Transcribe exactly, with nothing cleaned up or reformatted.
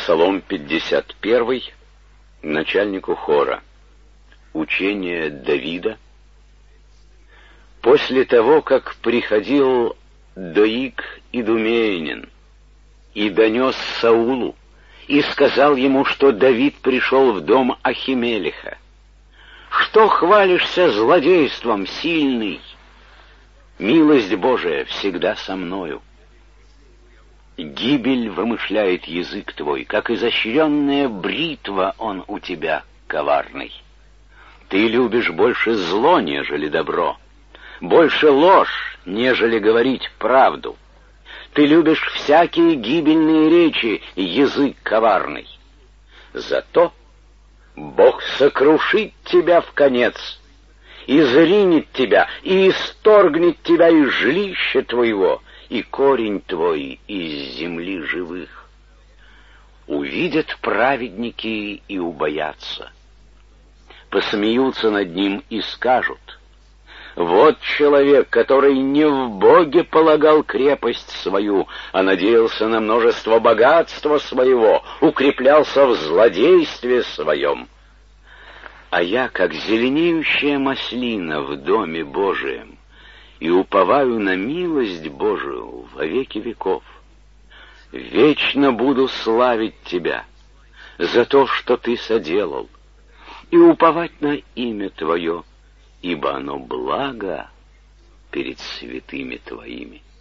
Псалом пятьдесят первый, начальнику хора. Учение Давида. После того, как приходил Доик Идумеянин и донес Саулу, и сказал ему, что Давид пришел в дом Ахимелеха: «Что хвалишься злодейством, сильный? Милость Божия всегда со мною. Гибель вымышляет язык твой, как изощренная бритва он у тебя коварный. Ты любишь больше зло, нежели добро, больше ложь, нежели говорить правду. Ты любишь всякие гибельные речи, язык коварный. Зато Бог сокрушит тебя вконец, изринет тебя и исторгнет тебя из жилища твоего, и корень твой из земли живых. Увидят праведники и убоятся, посмеются над ним и скажут: вот человек, который не в Боге полагал крепость свою, а надеялся на множество богатства своего, укреплялся в злодействе своем. А я, как зеленеющая маслина в доме Божием, и уповаю на милость Божию во веки веков. Вечно буду славить Тебя за то, что Ты соделал, и уповать на имя Твое, ибо оно благо перед святыми Твоими.